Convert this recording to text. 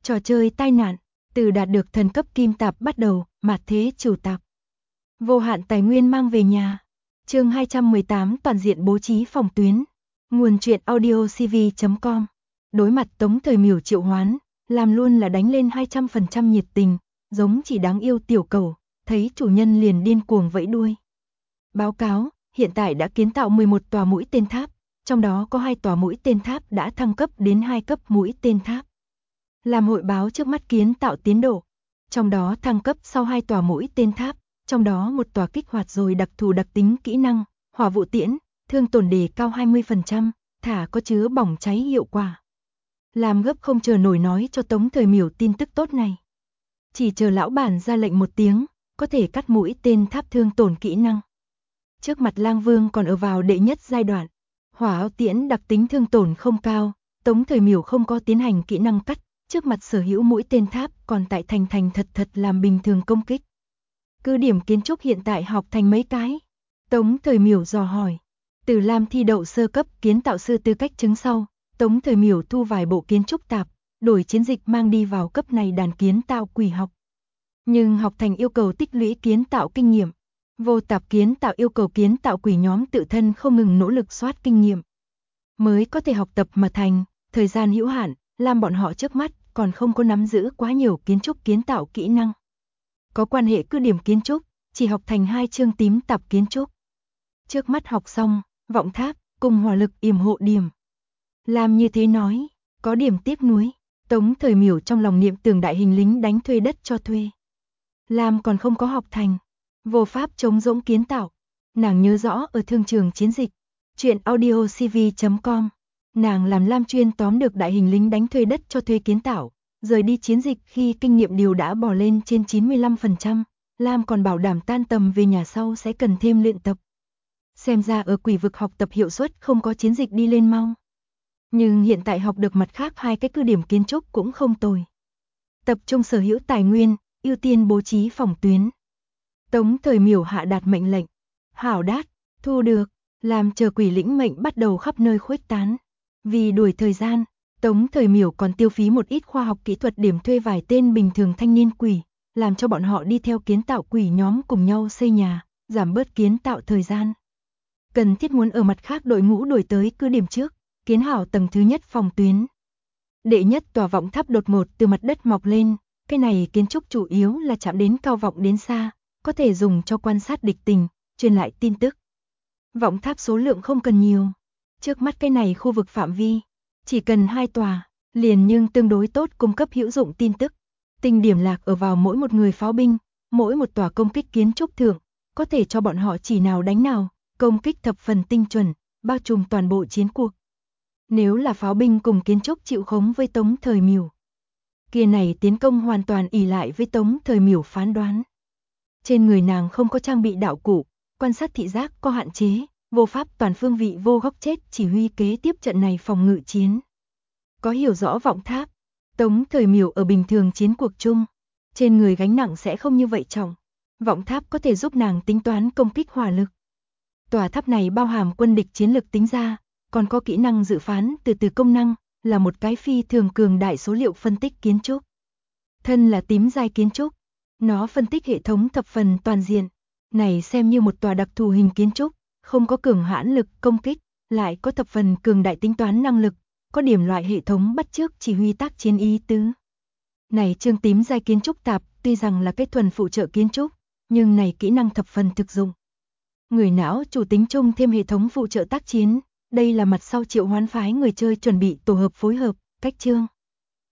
Trò chơi tai nạn, từ đạt được thần cấp kim tạp bắt đầu, mạt thế chủ tạp. Vô hạn tài nguyên mang về nhà. Chương 218 toàn diện bố trí phòng tuyến. Nguồn truyện audiocv.com. Đối mặt Tống Thời Miểu triệu hoán, làm luôn là đánh lên 200% nhiệt tình, giống chỉ đáng yêu tiểu cẩu, thấy chủ nhân liền điên cuồng vẫy đuôi. Báo cáo, hiện tại đã kiến tạo 11 tòa mũi tên tháp, trong đó có 2 tòa mũi tên tháp đã thăng cấp đến 2 cấp mũi tên tháp. Làm hội báo trước mắt kiến tạo tiến độ, trong đó thăng cấp sau 2 tòa mũi tên tháp, trong đó một tòa kích hoạt rồi đặc thù đặc tính kỹ năng, hỏa vụ tiễn, thương tổn đề cao 20%, thả có chứa bỏng cháy hiệu quả. Làm gấp không chờ nổi nói cho Tống Thời Miểu tin tức tốt này. Chỉ chờ lão bản ra lệnh một tiếng, có thể cắt mũi tên tháp thương tổn kỹ năng. Trước mặt Lang Vương còn ở vào đệ nhất giai đoạn, hỏa áo tiễn đặc tính thương tổn không cao, Tống Thời Miểu không có tiến hành kỹ năng cắt, trước mặt sở hữu mũi tên tháp còn tại thành thật làm bình thường công kích. Cứ điểm kiến trúc hiện tại học thành mấy cái? Tống Thời Miểu dò hỏi. Từ Lam thi đậu sơ cấp kiến tạo sư tư cách chứng sau, Tống Thời Miểu thu vài bộ kiến trúc tạp, đổi chiến dịch mang đi vào cấp này đàn kiến tạo quỷ học. Nhưng học thành yêu cầu tích lũy kiến tạo kinh nghiệm. Vô tạp kiến tạo yêu cầu kiến tạo quỷ nhóm tự thân không ngừng nỗ lực soát kinh nghiệm. Mới có thể học tập mà thành, thời gian hữu hạn, làm bọn họ trước mắt còn không có nắm giữ quá nhiều kiến trúc kiến tạo kỹ năng. Có quan hệ cứ điểm kiến trúc, chỉ học thành 2 chương tím tạp kiến trúc. Trước mắt học xong, vọng tháp, cùng hỏa lực yểm hộ điểm. Làm như thế nói, có điểm tiếc nuối, Tống Thời Miểu trong lòng niệm tưởng đại hình lính đánh thuê đất cho thuê. Làm còn không có học thành, vô pháp chống rỗng kiến tạo. Nàng nhớ rõ ở thương trường chiến dịch, truyện audiocv.com, nàng làm Lam chuyên tóm được đại hình lính đánh thuê đất cho thuê kiến tạo, rời đi chiến dịch khi kinh nghiệm điều đã bò lên trên 95%, Lam còn bảo đảm tan tầm về nhà sau sẽ cần thêm luyện tập. Xem ra ở quỷ vực học tập hiệu suất không có chiến dịch đi lên mau. Nhưng hiện tại học được mặt khác 2 cái cứ điểm kiến trúc cũng không tồi. Tập trung sở hữu tài nguyên, ưu tiên bố trí phòng tuyến. Tống Thời Miểu hạ đạt mệnh lệnh. Hảo đát, thu được, làm chờ quỷ lĩnh mệnh bắt đầu khắp nơi khuếch tán. Vì đuổi thời gian, Tống Thời Miểu còn tiêu phí một ít khoa học kỹ thuật điểm thuê vài tên bình thường thanh niên quỷ, làm cho bọn họ đi theo kiến tạo quỷ nhóm cùng nhau xây nhà, giảm bớt kiến tạo thời gian. Cần thiết muốn ở mặt khác đội ngũ đuổi tới cứ điểm trước, kiến hảo tầng thứ nhất phòng tuyến. Đệ nhất tòa vọng tháp đột ngột từ mặt đất mọc lên, cái này kiến trúc chủ yếu là chạm đến cao vọng đến xa, có thể dùng cho quan sát địch tình, truyền lại tin tức. Vọng tháp số lượng không cần nhiều, trước mắt cái này khu vực phạm vi, chỉ cần 2 tòa, liền nhưng tương đối tốt cung cấp hữu dụng tin tức. Tinh điểm lạc ở vào mỗi một người pháo binh, mỗi một tòa công kích kiến trúc thượng, có thể cho bọn họ chỉ nào đánh nào, công kích thập phần tinh chuẩn, bao trùm toàn bộ chiến cuộc. Nếu là pháo binh cùng kiến trúc chịu khống với Tống Thời Miểu, kia này tiến công hoàn toàn ỷ lại với Tống Thời Miểu phán đoán. Trên người nàng không có trang bị đạo cụ, quan sát thị giác có hạn chế, vô pháp toàn phương vị vô góc chết chỉ huy kế tiếp trận này phòng ngự chiến. Có hiểu rõ vọng tháp, Tống Thời Miểu ở bình thường chiến cuộc chung, trên người gánh nặng sẽ không như vậy trọng. Vọng tháp có thể giúp nàng tính toán công kích hỏa lực. Tòa tháp này bao hàm quân địch chiến lực tính ra, còn có kỹ năng dự phán từ công năng, là một cái phi thường cường đại số liệu phân tích kiến trúc. Thân là tím giai kiến trúc, nó phân tích hệ thống thập phần toàn diện, này xem như một tòa đặc thù hình kiến trúc, không có cường hãn lực công kích, lại có thập phần cường đại tính toán năng lực, có điểm loại hệ thống bắt chước chỉ huy tác chiến ý tứ. Này chương tím giai kiến trúc tạp, tuy rằng là cái thuần phụ trợ kiến trúc, nhưng này kỹ năng thập phần thực dụng. Người não chủ tính chung thêm hệ thống phụ trợ tác chiến, đây là mặt sau triệu hoán phái người chơi chuẩn bị tổ hợp phối hợp, cách chương.